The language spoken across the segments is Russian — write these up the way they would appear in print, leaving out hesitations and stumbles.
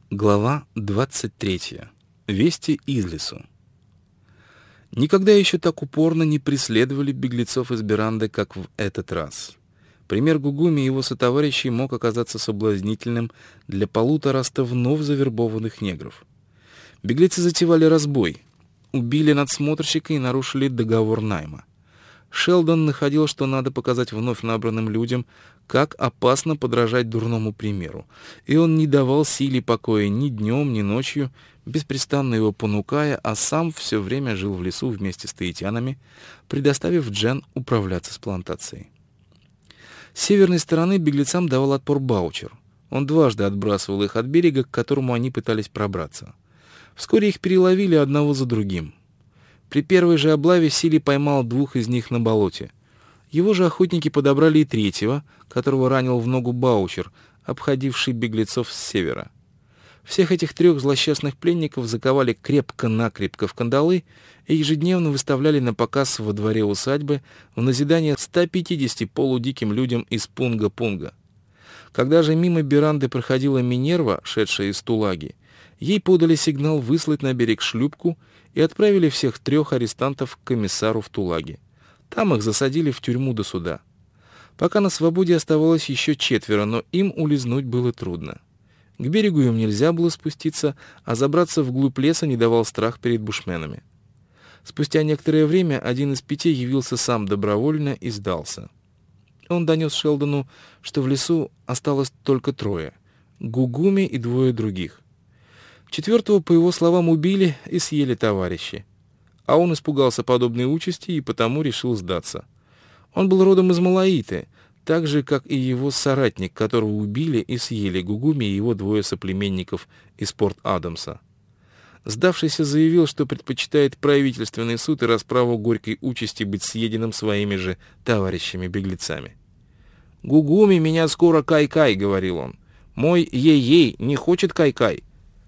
Глава 23. Вести из лесу. Никогда еще так упорно не преследовали беглецов из Беранды, как в этот раз. Пример Гугуми и его сотоварищей мог оказаться соблазнительным для 150 вновь завербованных негров. Беглецы затевали разбой, убили надсмотрщика и нарушили договор найма. Шелдон находил, что надо показать вновь набранным людям, как опасно подражать дурному примеру, и он не давал Силе покоя ни днем, ни ночью, беспрестанно его понукая, а сам все время жил в лесу вместе с таитянами, предоставив Джен управляться с плантацией. С северной стороны беглецам давал отпор Баучер. Он дважды отбрасывал их от берега, к которому они пытались пробраться. Вскоре их переловили одного за другим. При первой же облаве Сили поймал 2 из них на болоте. Его же охотники подобрали и 3-го, которого ранил в ногу Баучер, обходивший беглецов с севера. Всех этих 3 злосчастных пленников заковали крепко-накрепко в кандалы и ежедневно выставляли на показ во дворе усадьбы в назидание 150 полудиким людям из Пунга-Пунга. Когда же мимо Беранды проходила Минерва, шедшая из Тулаги, ей подали сигнал выслать на берег шлюпку и отправили всех 3 арестантов к комиссару в Тулаге. Там их засадили в тюрьму до суда. Пока на свободе оставалось еще 4, но им улизнуть было трудно. К берегу им нельзя было спуститься, а забраться вглубь леса не давал страх перед бушменами. Спустя некоторое время один из 5 явился сам добровольно и сдался. Он донес Шелдону, что в лесу осталось только 3 — Гугуми и 2 других. 4-го, по его словам, убили и съели товарищи. А он испугался подобной участи и потому решил сдаться. Он был родом из Малаиты, так же, как и его соратник, которого убили и съели Гугуми и его 2 соплеменников из Порт-Адамса. Сдавшийся заявил, что предпочитает правительственный суд и расправу горькой участи быть съеденным своими же товарищами-беглецами. «Гугуми меня скоро кай-кай», — говорил он. «Мой ей-ей не хочет кай-кай».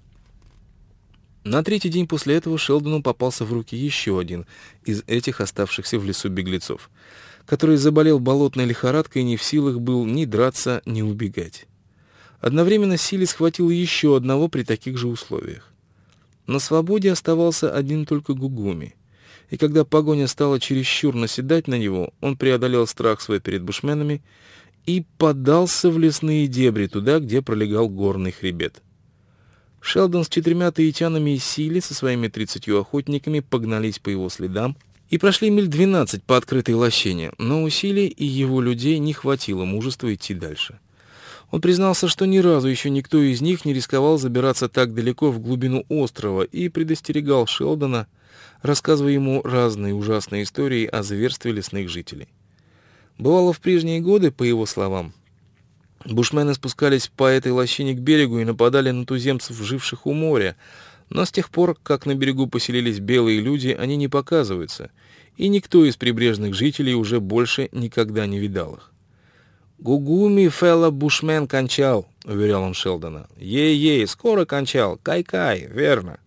На 3-й день после этого Шелдону попался в руки еще один из этих оставшихся в лесу беглецов, который заболел болотной лихорадкой и не в силах был ни драться, ни убегать. Одновременно Сили схватил еще одного при таких же условиях. На свободе оставался один только Гугуми, и когда погоня стала чересчур наседать на него, он преодолел страх свой перед бушменами и подался в лесные дебри, туда, где пролегал горный хребет. Шелдон с 4 таитянами и Сили со своими 30 охотниками погнались по его следам и прошли миль 12 по открытой лощине, но у Сили и его людей не хватило мужества идти дальше. Он признался, что ни разу еще никто из них не рисковал забираться так далеко в глубину острова, и предостерегал Шелдона, рассказывая ему разные ужасные истории о зверстве лесных жителей. Бывало, в прежние годы, по его словам, бушмены спускались по этой лощине к берегу и нападали на туземцев, живших у моря, но с тех пор, как на берегу поселились белые люди, они не показываются, и никто из прибрежных жителей уже больше никогда не видал их. «Гугуми фелла бушмен кончал», — уверял он Шелдона. «Ей-ей, скоро кончал, кай-кай, верно».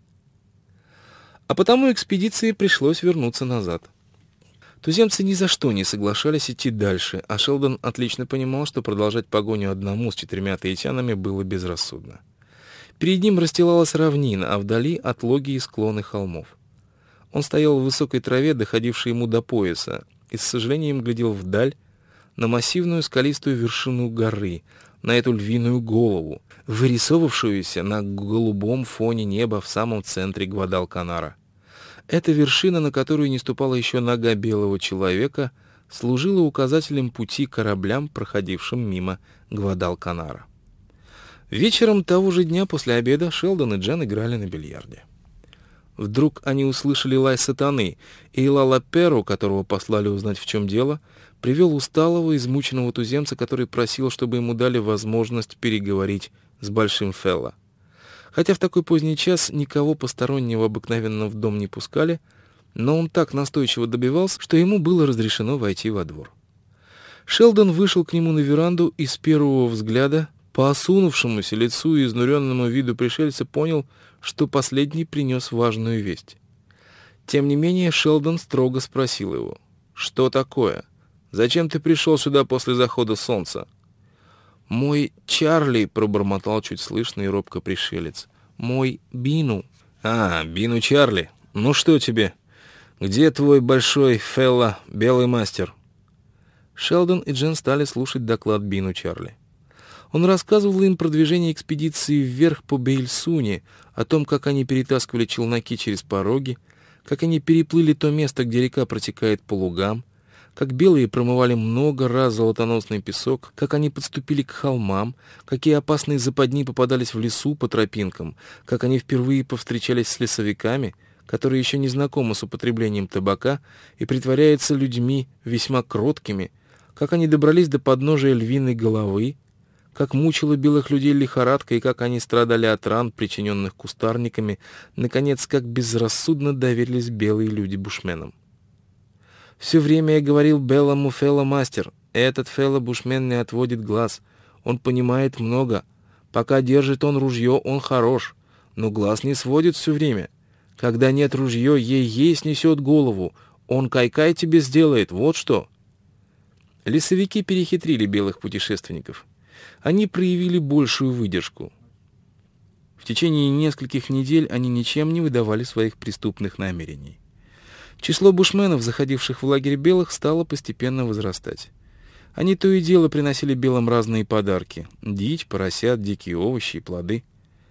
А потому экспедиции пришлось вернуться назад. Туземцы ни за что не соглашались идти дальше, а Шелдон отлично понимал, что продолжать погоню одному с 4 таитянами было безрассудно. Перед ним расстилалась равнина, а вдали отлогие склоны холмов. Он стоял в высокой траве, доходившей ему до пояса, и с сожалением глядел вдаль на массивную скалистую вершину горы, на эту львиную голову, вырисовывавшуюся на голубом фоне неба в самом центре Гвадалканара. Эта вершина, на которую не ступала еще нога белого человека, служила указателем пути кораблям, проходившим мимо Гвадалканара. Вечером того же дня после обеда Шелдон и Джен играли на бильярде. Вдруг они услышали лай сатаны, и Лалаперу, которого послали узнать, в чем дело, привел усталого, измученного туземца, который просил, чтобы ему дали возможность переговорить с Большим Фелла. Хотя в такой поздний час никого постороннего обыкновенно в дом не пускали, но он так настойчиво добивался, что ему было разрешено войти во двор. Шелдон вышел к нему на веранду и с первого взгляда по осунувшемуся лицу и изнуренному виду пришельца понял, что последний принес важную весть. Тем не менее Шелдон строго спросил его: «Что такое? Зачем ты пришел сюда после захода солнца?» «Мой Чарли», — пробормотал чуть слышно и робко пришелец. «Мой Бину». «А, Бину Чарли. Ну что тебе? Где твой большой фелла, белый мастер?» Шелдон и Джен стали слушать доклад Бину Чарли. Он рассказывал им про движение экспедиции вверх по Бейльсуне, о том, как они перетаскивали челноки через пороги, как они переплыли то место, где река протекает по лугам, как белые промывали много раз золотоносный песок, как они подступили к холмам, какие опасные западни попадались в лесу по тропинкам, как они впервые повстречались с лесовиками, которые еще не знакомы с употреблением табака и притворяются людьми весьма кроткими, как они добрались до подножия львиной головы, как мучила белых людей лихорадка и как они страдали от ран, причиненных кустарниками, наконец, как безрассудно доверились белые люди бушменам. Все время я говорил белому фелло мастер, этот фелло бушмен не отводит глаз, он понимает много, пока держит он ружье, он хорош, но глаз не сводит все время. Когда нет ружье, ей снесет голову, он кай-кай тебе сделает, вот что. Лесовики перехитрили белых путешественников. Они проявили большую выдержку. В течение нескольких недель они ничем не выдавали своих преступных намерений. Число бушменов, заходивших в лагерь белых, стало постепенно возрастать. Они то и дело приносили белым разные подарки — дичь, поросят, дикие овощи и плоды.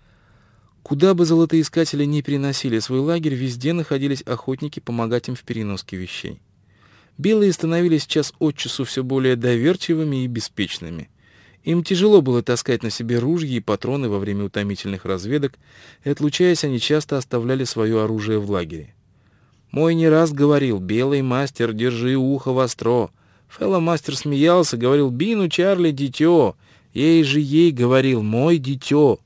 Куда бы золотоискатели ни переносили свой лагерь, везде находились охотники помогать им в переноске вещей. Белые становились час от часу все более доверчивыми и беспечными. Им тяжело было таскать на себе ружья и патроны во время утомительных разведок, и, отлучаясь, они часто оставляли свое оружие в лагере. Мой не раз говорил: «Белый мастер, держи ухо востро». Фелло-мастер смеялся, говорил: «Бину Чарли, дитё». Ей говорил: «Мой дитё».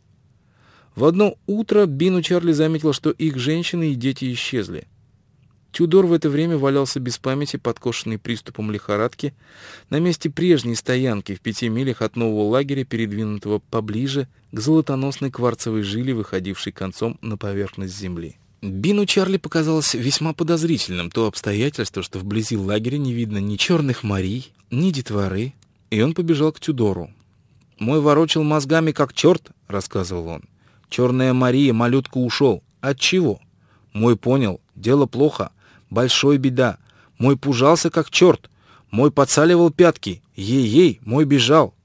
В одно утро Бину Чарли заметил, что их женщины и дети исчезли. Тюдор в это время валялся без памяти, подкошенный приступом лихорадки, на месте прежней стоянки в 5 милях от нового лагеря, передвинутого поближе к золотоносной кварцевой жиле, выходившей концом на поверхность земли. Бину Чарли показалось весьма подозрительным то обстоятельство, что вблизи лагеря не видно ни черных морей, ни детворы, и он побежал к Тюдору. «Мой ворочил мозгами как черт», — рассказывал он. «Черная Мария, малютка, ушел. От чего? Мой понял, дело плохо, большой беда. Мой пужался как черт, мой подсаливал пятки, ей-ей, мой бежал».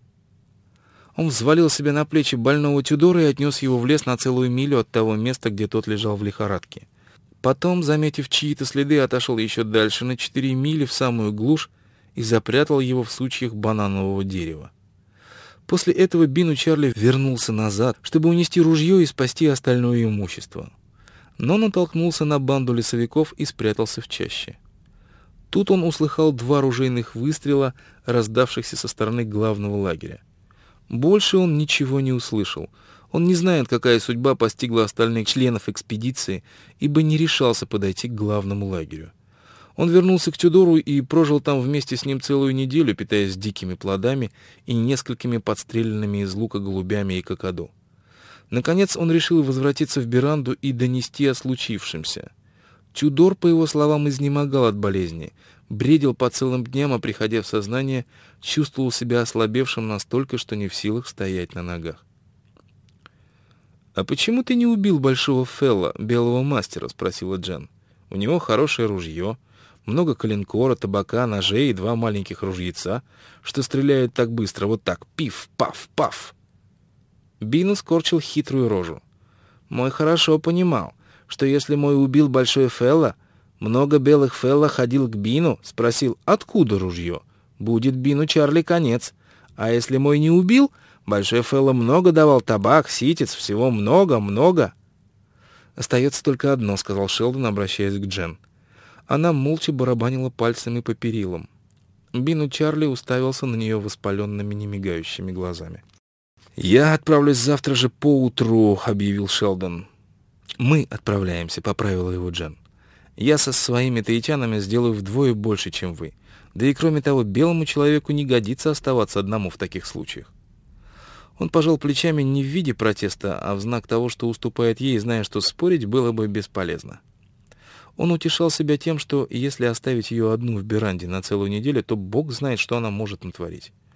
Он взвалил себе на плечи больного Тюдора и отнес его в лес на целую милю от того места, где тот лежал в лихорадке. Потом, заметив чьи-то следы, отошел еще дальше на 4 мили в самую глушь и запрятал его в сучьях бананового дерева. После этого Бину Чарли вернулся назад, чтобы унести ружье и спасти остальное имущество. Но натолкнулся на банду лесовиков и спрятался в чаще. Тут он услыхал 2 ружейных выстрела, раздавшихся со стороны главного лагеря. Больше он ничего не услышал. Он не знает, какая судьба постигла остальных членов экспедиции, ибо не решался подойти к главному лагерю. Он вернулся к Тюдору и прожил там вместе с ним целую неделю, питаясь дикими плодами и несколькими подстреленными из лука голубями и какаду. Наконец он решил возвратиться в Миранду и донести о случившемся. Тюдор, по его словам, изнемогал от болезни, бредил по целым дням, а приходя в сознание, чувствовал себя ослабевшим настолько, что не в силах стоять на ногах. «А почему ты не убил большого фелла, белого мастера?» — спросила Джен. «У него хорошее ружье, много коленкора, табака, ножей и 2 маленьких ружьеца, что стреляют так быстро, вот так, пиф-паф-паф». Бину скорчил хитрую рожу. «Мой хорошо понимал, что если мой убил большой фелла, много белых фелла ходил к Бину, спросил, откуда ружье. Будет Бину Чарли конец. А если мой не убил, большой фелла много давал табак, ситец, всего много-много». «Остается только одно», — сказал Шелдон, обращаясь к Джен. Она молча барабанила пальцами по перилам. Бину Чарли уставился на нее воспаленными, немигающими глазами. «Я отправлюсь завтра же поутру», — объявил Шелдон. «Мы отправляемся», — поправила его Джен. «Я со своими таитянами сделаю вдвое больше, чем вы. Да и кроме того, белому человеку не годится оставаться одному в таких случаях». Он пожал плечами не в виде протеста, а в знак того, что уступает ей, зная, что спорить было бы бесполезно. Он утешал себя тем, что если оставить ее одну в Миранде на целую неделю, то Бог знает, что она может натворить.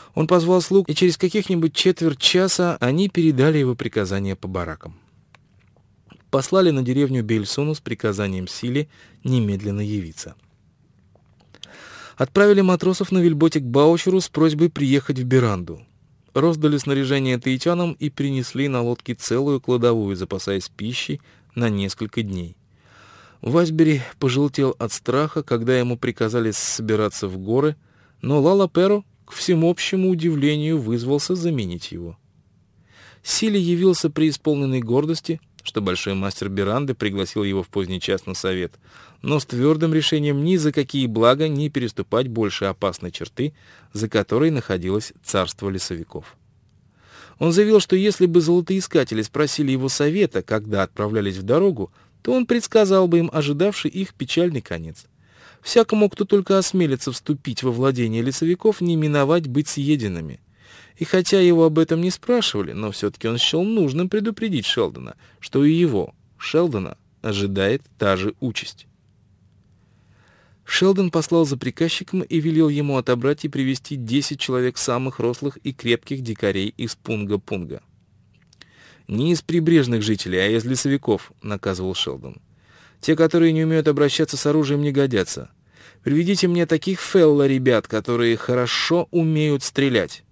Он позвал слуг, и через каких-нибудь четверть часа они передали его приказания по баракам. Послали на деревню Бейльсону с приказанием Силе немедленно явиться. Отправили матросов на вельботе к Баучеру с просьбой приехать в Беранду. Роздали снаряжение таитянам и принесли на лодке целую кладовую, запасаясь пищей на несколько дней. Васбери пожелтел от страха, когда ему приказали собираться в горы, но Лала-Перо, к всеобщему удивлению, вызвался заменить его. Силе явился преисполненной гордости, что большой мастер Беранды пригласил его в поздний час на совет, но с твердым решением ни за какие блага не переступать больше опасной черты, за которой находилось царство лесовиков. Он заявил, что если бы золотоискатели спросили его совета, когда отправлялись в дорогу, то он предсказал бы им ожидавший их печальный конец. Всякому, кто только осмелится вступить во владение лесовиков, не миновать быть съеденными. И хотя его об этом не спрашивали, но все-таки он счел нужным предупредить Шелдона, что и его, Шелдона, ожидает та же участь. Шелдон послал за приказчиком и велел ему отобрать и привести 10 человек самых рослых и крепких дикарей из Пунга-Пунга. «Не из прибрежных жителей, а из лесовиков», — наказывал Шелдон. «Те, которые не умеют обращаться с оружием, не годятся. Приведите мне таких фелла-ребят, которые хорошо умеют стрелять».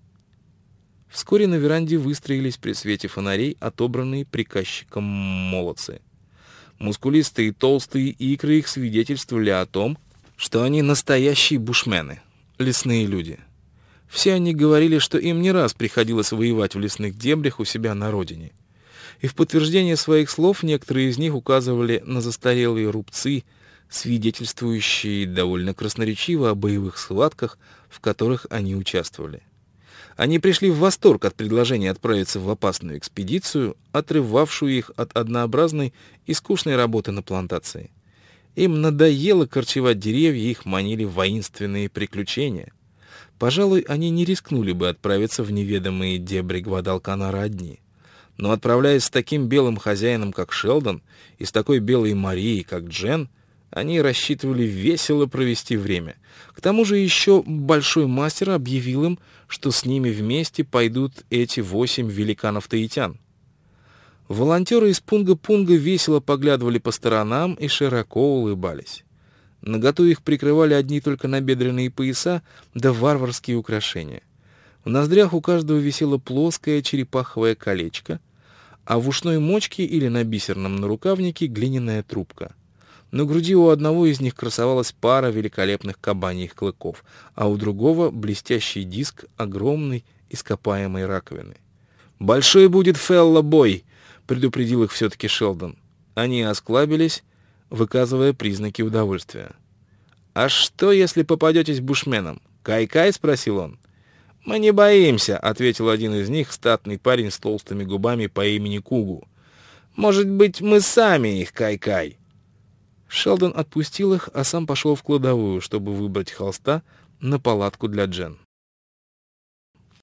Вскоре на веранде выстроились при свете фонарей отобранные приказчиком молодцы. Мускулистые и толстые икры их свидетельствовали о том, что они настоящие бушмены, лесные люди. Все они говорили, что им не раз приходилось воевать в лесных дебрях у себя на родине. И в подтверждение своих слов некоторые из них указывали на застарелые рубцы, свидетельствующие довольно красноречиво о боевых схватках, в которых они участвовали. Они пришли в восторг от предложения отправиться в опасную экспедицию, отрывавшую их от однообразной и скучной работы на плантации. Им надоело корчевать деревья, их манили воинственные приключения. Пожалуй, они не рискнули бы отправиться в неведомые дебри Гвадалканара одни. Но отправляясь с таким белым хозяином, как Шелдон, и с такой белой Марией, как Джен, они рассчитывали весело провести время. К тому же еще большой мастер объявил им, что с ними вместе пойдут эти 8 великанов-таитян. Волонтеры из Пунга-Пунга весело поглядывали по сторонам и широко улыбались. Наготу их прикрывали одни только набедренные пояса да варварские украшения. В ноздрях у каждого висело плоское черепаховое колечко, а в ушной мочке или на бисерном нарукавнике глиняная трубка. На груди у одного из них красовалась пара великолепных кабаньих клыков, а у другого блестящий диск огромной ископаемой раковины. «Большой будет фелла-бой!» — предупредил их все-таки Шелдон. Они осклабились, выказывая признаки удовольствия. «А что, если попадетесь бушменом? Кай-кай?» — спросил он. «Мы не боимся», — ответил один из них, статный парень с толстыми губами по имени Кугу. «Может быть, мы сами их кай-кай?» Шелдон отпустил их, а сам пошел в кладовую, чтобы выбрать холста на палатку для Джен.